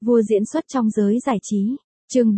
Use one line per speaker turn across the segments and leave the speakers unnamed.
Vua diễn xuất trong giới giải trí. Chương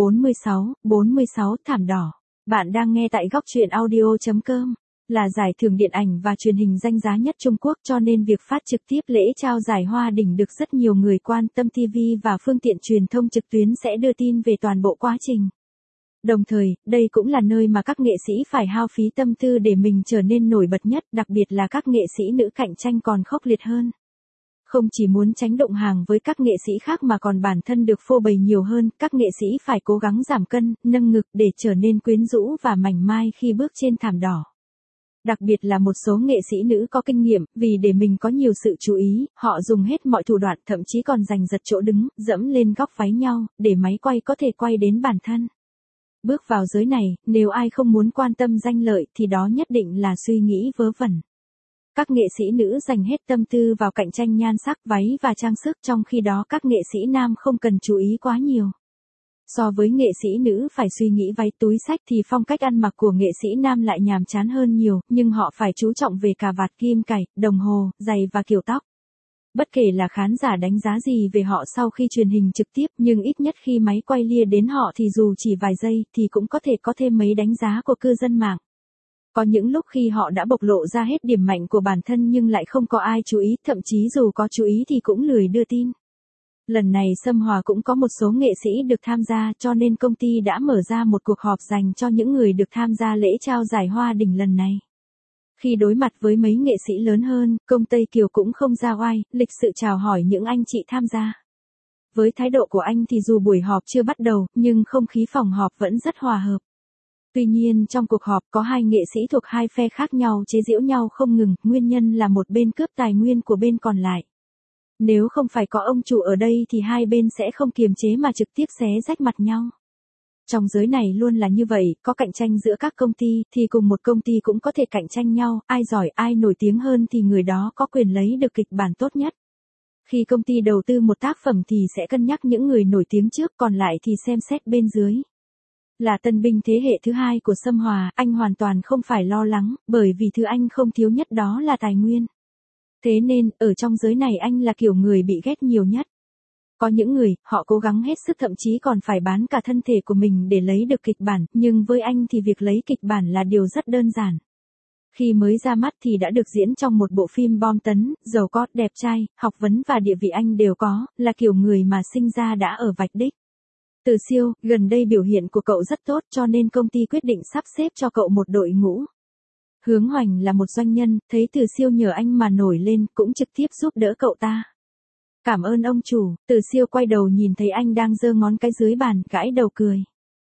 46 thảm đỏ. Bạn đang nghe tại góc truyện audio.com. Là giải thưởng điện ảnh và truyền hình danh giá nhất Trung Quốc, cho nên việc phát trực tiếp lễ trao giải Hoa đỉnh được rất nhiều người quan tâm. TV và phương tiện truyền thông trực tuyến sẽ đưa tin về toàn bộ quá trình. Đồng thời, đây cũng là nơi mà các nghệ sĩ phải hao phí tâm tư để mình trở nên nổi bật nhất, đặc biệt là các nghệ sĩ nữ cạnh tranh còn khốc liệt hơn. Không chỉ muốn tránh đụng hàng với các nghệ sĩ khác mà còn bản thân được phô bày nhiều hơn, các nghệ sĩ phải cố gắng giảm cân, nâng ngực để trở nên quyến rũ và mảnh mai khi bước trên thảm đỏ. Đặc biệt là một số nghệ sĩ nữ có kinh nghiệm, vì để mình có nhiều sự chú ý, họ dùng hết mọi thủ đoạn, thậm chí còn giành giật chỗ đứng, dẫm lên góc váy nhau, để máy quay có thể quay đến bản thân. Bước vào giới này, nếu ai không muốn quan tâm danh lợi thì đó nhất định là suy nghĩ vớ vẩn. Các nghệ sĩ nữ dành hết tâm tư vào cạnh tranh nhan sắc, váy và trang sức, trong khi đó các nghệ sĩ nam không cần chú ý quá nhiều. So với nghệ sĩ nữ phải suy nghĩ váy túi xách thì phong cách ăn mặc của nghệ sĩ nam lại nhàm chán hơn nhiều, nhưng họ phải chú trọng về cà vạt, kim cài, đồng hồ, giày và kiểu tóc. Bất kể là khán giả đánh giá gì về họ sau khi truyền hình trực tiếp, nhưng ít nhất khi máy quay lia đến họ thì dù chỉ vài giây thì cũng có thể có thêm mấy đánh giá của cư dân mạng. Có những lúc khi họ đã bộc lộ ra hết điểm mạnh của bản thân nhưng lại không có ai chú ý, thậm chí dù có chú ý thì cũng lười đưa tin. Lần này Sâm Hòa cũng có một số nghệ sĩ được tham gia, cho nên công ty đã mở ra một cuộc họp dành cho những người được tham gia lễ trao giải Hoa đỉnh lần này. Khi đối mặt với mấy nghệ sĩ lớn hơn, Công Tây Kiều cũng không ra oai, lịch sự chào hỏi những anh chị tham gia. Với thái độ của anh thì dù buổi họp chưa bắt đầu, nhưng không khí phòng họp vẫn rất hòa hợp. Tuy nhiên trong cuộc họp có hai nghệ sĩ thuộc hai phe khác nhau chế giễu nhau không ngừng, nguyên nhân là một bên cướp tài nguyên của bên còn lại. Nếu không phải có ông chủ ở đây thì hai bên sẽ không kiềm chế mà trực tiếp xé rách mặt nhau. Trong giới này luôn là như vậy, có cạnh tranh giữa các công ty thì cùng một công ty cũng có thể cạnh tranh nhau, ai giỏi ai nổi tiếng hơn thì người đó có quyền lấy được kịch bản tốt nhất. Khi công ty đầu tư một tác phẩm thì sẽ cân nhắc những người nổi tiếng trước, còn lại thì xem xét bên dưới. Là tân binh thế hệ thứ hai của Sâm Hòa, anh hoàn toàn không phải lo lắng, bởi vì thứ anh không thiếu nhất đó là tài nguyên. Thế nên, ở trong giới này anh là kiểu người bị ghét nhiều nhất. Có những người, họ cố gắng hết sức thậm chí còn phải bán cả thân thể của mình để lấy được kịch bản, nhưng với anh thì việc lấy kịch bản là điều rất đơn giản. Khi mới ra mắt thì đã được diễn trong một bộ phim bom tấn, giàu có, đẹp trai, học vấn và địa vị anh đều có, là kiểu người mà sinh ra đã ở vạch đích. Từ Siêu, gần đây biểu hiện của cậu rất tốt cho nên công ty quyết định sắp xếp cho cậu một đội ngũ. Hướng Hoành là một doanh nhân, thấy Từ Siêu nhờ anh mà nổi lên, cũng trực tiếp giúp đỡ cậu ta. Cảm ơn ông chủ. Từ Siêu quay đầu nhìn thấy anh đang giơ ngón cái dưới bàn, gãi đầu cười.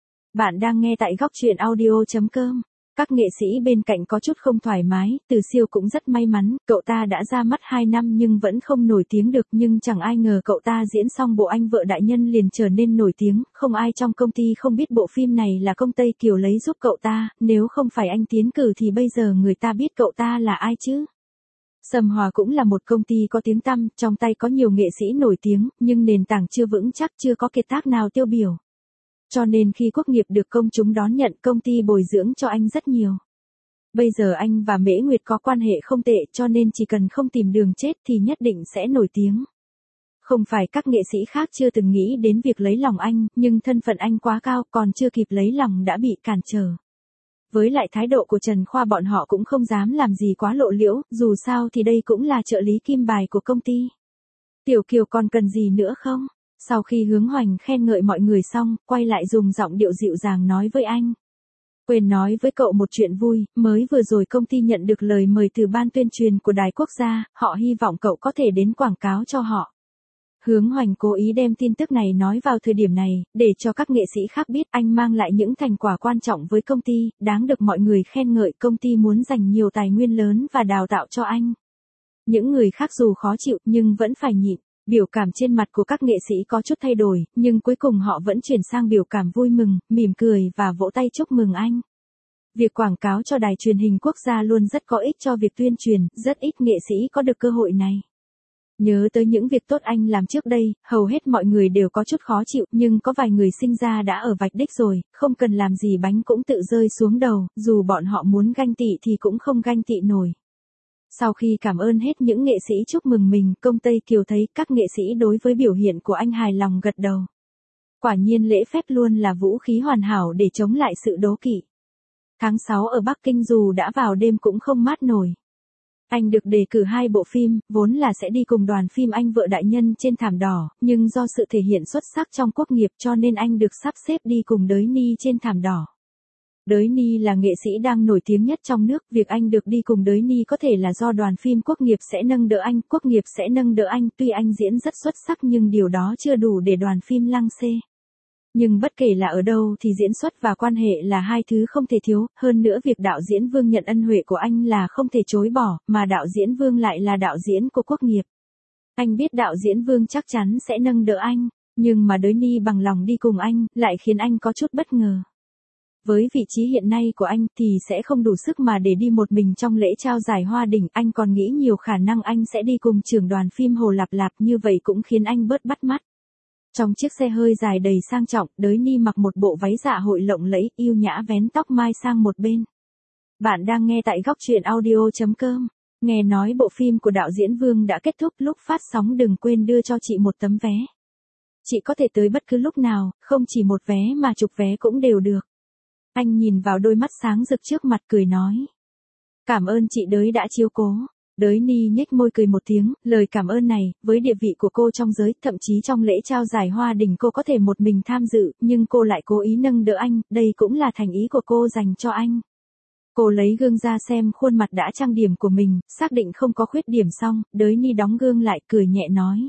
Bạn đang nghe tại góc truyện audio.com. Các nghệ sĩ bên cạnh có chút không thoải mái, Từ Siêu cũng rất may mắn, cậu ta đã ra mắt 2 năm nhưng vẫn không nổi tiếng được, nhưng chẳng ai ngờ cậu ta diễn xong bộ Anh Vợ Đại Nhân liền trở nên nổi tiếng, không ai trong công ty không biết bộ phim này là Công Tây Kiều lấy giúp cậu ta, nếu không phải anh tiến cử thì bây giờ người ta biết cậu ta là ai chứ. Sâm Hòa cũng là một công ty có tiếng tăm, trong tay có nhiều nghệ sĩ nổi tiếng, nhưng nền tảng chưa vững chắc, chưa có kiệt tác nào tiêu biểu. Cho nên khi Quốc Nghiệp được công chúng đón nhận, công ty bồi dưỡng cho anh rất nhiều. Bây giờ anh và Mễ Nguyệt có quan hệ không tệ, cho nên chỉ cần không tìm đường chết thì nhất định sẽ nổi tiếng. Không phải các nghệ sĩ khác chưa từng nghĩ đến việc lấy lòng anh, nhưng thân phận anh quá cao, còn chưa kịp lấy lòng đã bị cản trở. Với lại thái độ của Trần Khoa bọn họ cũng không dám làm gì quá lộ liễu, dù sao thì đây cũng là trợ lý kim bài của công ty. Tiểu Kiều còn cần gì nữa không? Sau khi Hướng Hoành khen ngợi mọi người xong, quay lại dùng giọng điệu dịu dàng nói với anh. Quên nói với cậu một chuyện vui, mới vừa rồi công ty nhận được lời mời từ ban tuyên truyền của Đài Quốc gia, họ hy vọng cậu có thể đến quảng cáo cho họ. Hướng Hoành cố ý đem tin tức này nói vào thời điểm này, để cho các nghệ sĩ khác biết anh mang lại những thành quả quan trọng với công ty, đáng được mọi người khen ngợi, công ty muốn dành nhiều tài nguyên lớn và đào tạo cho anh. Những người khác dù khó chịu nhưng vẫn phải nhịn. Biểu cảm trên mặt của các nghệ sĩ có chút thay đổi, nhưng cuối cùng họ vẫn chuyển sang biểu cảm vui mừng, mỉm cười và vỗ tay chúc mừng anh. Việc quảng cáo cho đài truyền hình quốc gia luôn rất có ích cho việc tuyên truyền, rất ít nghệ sĩ có được cơ hội này. Nhớ tới những việc tốt anh làm trước đây, hầu hết mọi người đều có chút khó chịu, nhưng có vài người sinh ra đã ở vạch đích rồi, không cần làm gì bánh cũng tự rơi xuống đầu, dù bọn họ muốn ganh tị thì cũng không ganh tị nổi. Sau khi cảm ơn hết những nghệ sĩ chúc mừng mình, Công Tây Kiều thấy các nghệ sĩ đối với biểu hiện của anh hài lòng gật đầu. Quả nhiên lễ phép luôn là vũ khí hoàn hảo để chống lại sự đố kỵ. Tháng 6 ở Bắc Kinh dù đã vào đêm cũng không mát nổi. Anh được đề cử 2 bộ phim, vốn là sẽ đi cùng đoàn phim Anh Vợ Đại Nhân trên thảm đỏ, nhưng do sự thể hiện xuất sắc trong quốc nghiệp cho nên anh được sắp xếp đi cùng Đới Ni trên thảm đỏ. Đới Ni là nghệ sĩ đang nổi tiếng nhất trong nước, việc anh được đi cùng Đới Ni có thể là do đoàn phim quốc nghiệp sẽ nâng đỡ anh, quốc nghiệp sẽ nâng đỡ anh, tuy anh diễn rất xuất sắc nhưng điều đó chưa đủ để đoàn phim lăng xê. Nhưng bất kể là ở đâu thì diễn xuất và quan hệ là hai thứ không thể thiếu, hơn nữa việc đạo diễn Vương nhận ân huệ của anh là không thể chối bỏ, mà đạo diễn Vương lại là đạo diễn của quốc nghiệp. Anh biết đạo diễn Vương chắc chắn sẽ nâng đỡ anh, nhưng mà Đới Ni bằng lòng đi cùng anh, lại khiến anh có chút bất ngờ. Với vị trí hiện nay của anh thì sẽ không đủ sức mà để đi một mình trong lễ trao giải Hoa Đỉnh, anh còn nghĩ nhiều khả năng anh sẽ đi cùng trưởng đoàn phim Hồ Lạp Lạp, như vậy cũng khiến anh bớt bắt mắt. Trong chiếc xe hơi dài đầy sang trọng, Đới Ni mặc một bộ váy dạ hội lộng lẫy, yêu nhã vén tóc mai sang một bên. Bạn đang nghe tại góc truyện audio.com. Nghe nói bộ phim của đạo diễn Vương đã kết thúc, lúc phát sóng đừng quên đưa cho chị một tấm vé. Chị có thể tới bất cứ lúc nào, không chỉ một vé mà chục vé cũng đều được. Anh nhìn vào đôi mắt sáng rực trước mặt cười nói. Cảm ơn chị Đới đã chiếu cố. Đới Ni nhếch môi cười một tiếng, lời cảm ơn này, với địa vị của cô trong giới, thậm chí trong lễ trao giải Hoa Đỉnh cô có thể một mình tham dự, nhưng cô lại cố ý nâng đỡ anh, đây cũng là thành ý của cô dành cho anh. Cô lấy gương ra xem khuôn mặt đã trang điểm của mình, xác định không có khuyết điểm xong, Đới Ni đóng gương lại cười nhẹ nói.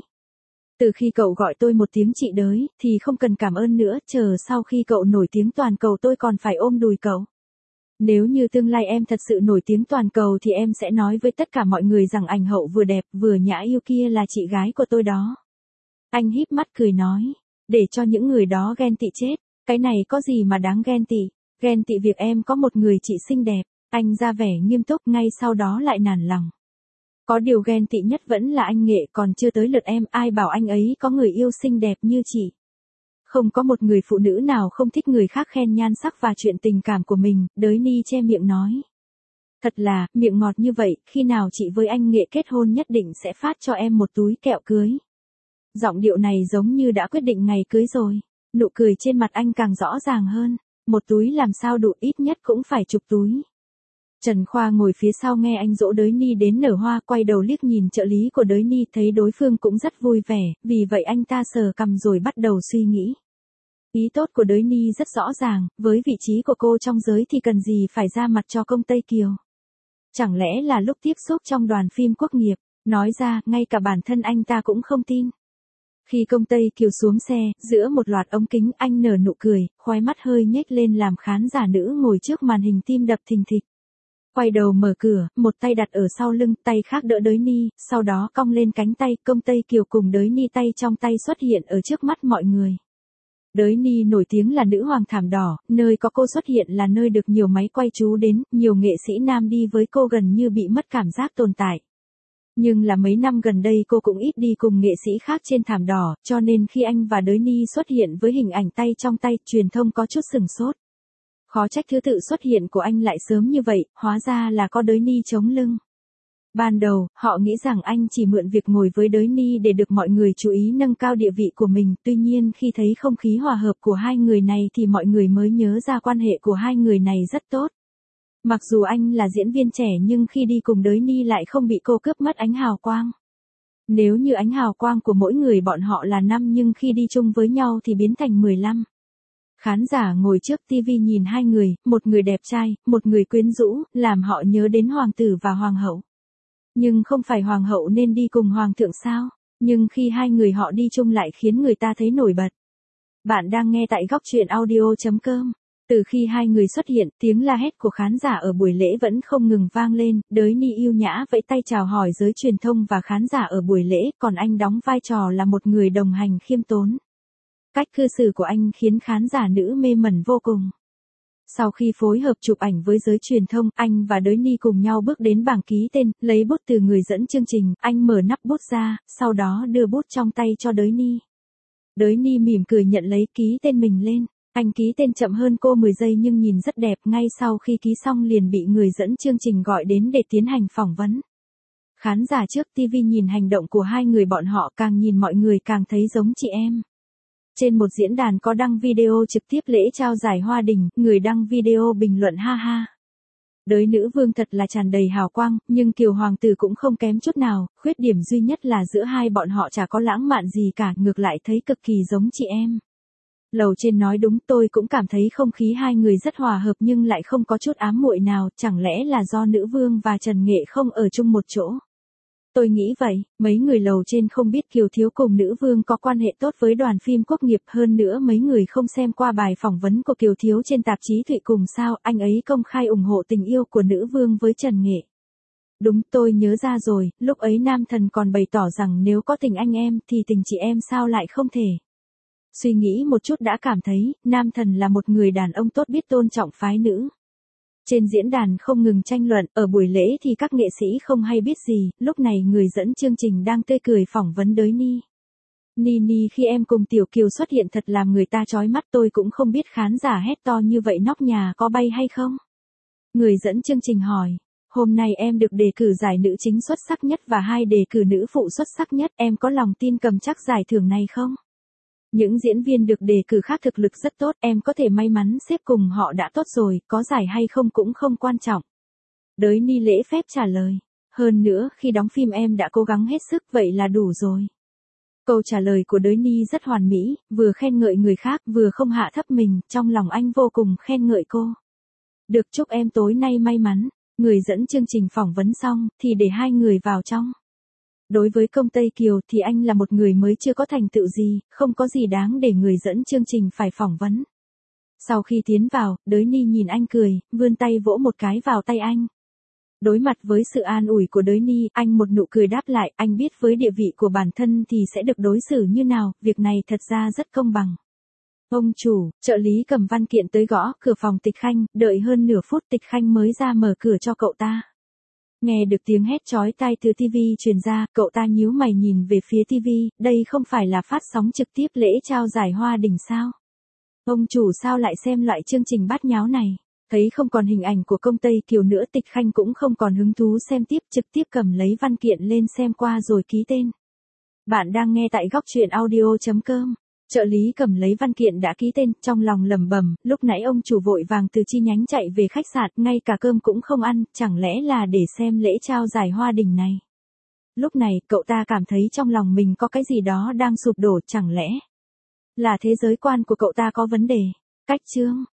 Từ khi cậu gọi tôi một tiếng chị Đới, thì không cần cảm ơn nữa, chờ sau khi cậu nổi tiếng toàn cầu tôi còn phải ôm đùi cậu. Nếu như tương lai em thật sự nổi tiếng toàn cầu thì em sẽ nói với tất cả mọi người rằng ảnh hậu vừa đẹp vừa nhã yêu kia là chị gái của tôi đó. Anh híp mắt cười nói, để cho những người đó ghen tị chết, cái này có gì mà đáng ghen tị việc em có một người chị xinh đẹp. Anh ra vẻ nghiêm túc, ngay sau đó lại nản lòng. Có điều ghen tị nhất vẫn là anh Nghệ, còn chưa tới lượt em, ai bảo anh ấy có người yêu xinh đẹp như chị. Không có một người phụ nữ nào không thích người khác khen nhan sắc và chuyện tình cảm của mình, Đới Ni che miệng nói. Thật là, miệng ngọt như vậy, khi nào chị với anh Nghệ kết hôn nhất định sẽ phát cho em một túi kẹo cưới. Giọng điệu này giống như đã quyết định ngày cưới rồi. Nụ cười trên mặt anh càng rõ ràng hơn. Một túi làm sao đủ, ít nhất cũng phải chục túi. Trần Khoa ngồi phía sau nghe anh dỗ Đới Ni đến nở hoa, quay đầu liếc nhìn trợ lý của Đới Ni, thấy đối phương cũng rất vui vẻ, vì vậy anh ta sờ cằm rồi bắt đầu suy nghĩ. Ý tốt của Đới Ni rất rõ ràng, với vị trí của cô trong giới thì cần gì phải ra mặt cho Công Tây Kiều. Chẳng lẽ là lúc tiếp xúc trong đoàn phim quốc nghiệp, nói ra, ngay cả bản thân anh ta cũng không tin. Khi Công Tây Kiều xuống xe, giữa một loạt ống kính, anh nở nụ cười, khóe mắt hơi nhếch lên làm khán giả nữ ngồi trước màn hình tim đập thình thịch. Quay đầu mở cửa, một tay đặt ở sau lưng, tay khác đỡ Đới Ni, sau đó cong lên cánh tay, Công Tây Kiều cùng Đới Ni tay trong tay xuất hiện ở trước mắt mọi người. Đới Ni nổi tiếng là nữ hoàng thảm đỏ, nơi có cô xuất hiện là nơi được nhiều máy quay chú đến, nhiều nghệ sĩ nam đi với cô gần như bị mất cảm giác tồn tại. Nhưng là mấy năm gần đây cô cũng ít đi cùng nghệ sĩ khác trên thảm đỏ, cho nên khi anh và Đới Ni xuất hiện với hình ảnh tay trong tay, truyền thông có chút sửng sốt. Khó trách thứ tự xuất hiện của anh lại sớm như vậy, hóa ra là có Đới Ni chống lưng. Ban đầu, họ nghĩ rằng anh chỉ mượn việc ngồi với Đới Ni để được mọi người chú ý nâng cao địa vị của mình, tuy nhiên khi thấy không khí hòa hợp của hai người này thì mọi người mới nhớ ra quan hệ của hai người này rất tốt. Mặc dù anh là diễn viên trẻ nhưng khi đi cùng Đới Ni lại không bị cô cướp mất ánh hào quang. Nếu như ánh hào quang của mỗi người bọn họ là 5 nhưng khi đi chung với nhau thì biến thành 15. Khán giả ngồi trước TV nhìn hai người, một người đẹp trai, một người quyến rũ, làm họ nhớ đến hoàng tử và hoàng hậu. Nhưng không phải hoàng hậu nên đi cùng hoàng thượng sao? Nhưng khi hai người họ đi chung lại khiến người ta thấy nổi bật. Bạn đang nghe tại góc truyện audio.com. Từ khi hai người xuất hiện, tiếng la hét của khán giả ở buổi lễ vẫn không ngừng vang lên, Đới Ni yêu nhã vẫy tay chào hỏi giới truyền thông và khán giả ở buổi lễ, còn anh đóng vai trò là một người đồng hành khiêm tốn. Cách cư xử của anh khiến khán giả nữ mê mẩn vô cùng. Sau khi phối hợp chụp ảnh với giới truyền thông, anh và Đới Ni cùng nhau bước đến bảng ký tên, lấy bút từ người dẫn chương trình, anh mở nắp bút ra, sau đó đưa bút trong tay cho Đới Ni. Đới Ni mỉm cười nhận lấy, ký tên mình lên. Anh ký tên chậm hơn cô 10 giây nhưng nhìn rất đẹp, ngay sau khi ký xong liền bị người dẫn chương trình gọi đến để tiến hành phỏng vấn. Khán giả trước TV nhìn hành động của hai người bọn họ, càng nhìn mọi người càng thấy giống chị em. Trên một diễn đàn có đăng video trực tiếp lễ trao giải Hoa Đình, người đăng video bình luận ha ha. Đới nữ vương thật là tràn đầy hào quang, nhưng Kiều hoàng tử cũng không kém chút nào, khuyết điểm duy nhất là giữa hai bọn họ chả có lãng mạn gì cả, ngược lại thấy cực kỳ giống chị em. Lầu trên nói đúng, tôi cũng cảm thấy không khí hai người rất hòa hợp nhưng lại không có chút ám muội nào, chẳng lẽ là do nữ vương và Trần Nghệ không ở chung một chỗ. Tôi nghĩ vậy, mấy người lầu trên không biết Kiều Thiếu cùng nữ vương có quan hệ tốt với đoàn phim Quốc nghiệp, hơn nữa mấy người không xem qua bài phỏng vấn của Kiều Thiếu trên tạp chí Thụy Cùng sao, anh ấy công khai ủng hộ tình yêu của nữ vương với Trần Nghệ. Đúng, tôi nhớ ra rồi, lúc ấy Nam Thần còn bày tỏ rằng nếu có tình anh em thì tình chị em sao lại không thể. Suy nghĩ một chút đã cảm thấy, Nam Thần là một người đàn ông tốt biết tôn trọng phái nữ. Trên diễn đàn không ngừng tranh luận, ở buổi lễ thì các nghệ sĩ không hay biết gì, lúc này người dẫn chương trình đang tươi cười phỏng vấn Đới Ni. Ni khi em cùng Tiểu Kiều xuất hiện thật làm người ta chói mắt, tôi cũng không biết khán giả hét to như vậy nóc nhà có bay hay không. Người dẫn chương trình hỏi, hôm nay em được đề cử giải nữ chính xuất sắc nhất và 2 đề cử nữ phụ xuất sắc nhất, em có lòng tin cầm chắc giải thưởng này không? Những diễn viên được đề cử khác thực lực rất tốt, em có thể may mắn xếp cùng họ đã tốt rồi, có giải hay không cũng không quan trọng. Đới Ni lễ phép trả lời, hơn nữa khi đóng phim em đã cố gắng hết sức, vậy là đủ rồi. Câu trả lời của Đới Ni rất hoàn mỹ, vừa khen ngợi người khác vừa không hạ thấp mình, trong lòng anh vô cùng khen ngợi cô. Được, chúc em tối nay may mắn. Người dẫn chương trình phỏng vấn xong thì để hai người vào trong. Đối với Công Tây Kiều thì anh là một người mới chưa có thành tựu gì, không có gì đáng để người dẫn chương trình phải phỏng vấn. Sau khi tiến vào, Đới Ni nhìn anh cười, vươn tay vỗ một cái vào tay anh. Đối mặt với sự an ủi của Đới Ni, anh một nụ cười đáp lại, anh biết với địa vị của bản thân thì sẽ được đối xử như nào, việc này thật ra rất công bằng. Ông chủ, trợ lý cầm văn kiện tới gõ cửa phòng Tịch Khanh, đợi hơn nửa phút Tịch Khanh mới ra mở cửa cho cậu ta. Nghe được tiếng hét chói tai từ TV truyền ra, cậu ta nhíu mày nhìn về phía TV, đây không phải là phát sóng trực tiếp lễ trao giải Hoa Đình sao? Ông chủ sao lại xem loại chương trình bát nháo này? Thấy không còn hình ảnh của Công Tây Kiều nữa, Tịch Khanh cũng không còn hứng thú xem tiếp, trực tiếp cầm lấy văn kiện lên xem qua rồi ký tên. Bạn đang nghe tại góc truyện audio.com. Trợ lý cầm lấy văn kiện đã ký tên, trong lòng lẩm bẩm, lúc nãy ông chủ vội vàng từ chi nhánh chạy về khách sạn, ngay cả cơm cũng không ăn, chẳng lẽ là để xem lễ trao giải Hoa Đình này. Lúc này, cậu ta cảm thấy trong lòng mình có cái gì đó đang sụp đổ, chẳng lẽ là thế giới quan của cậu ta có vấn đề. Cách chương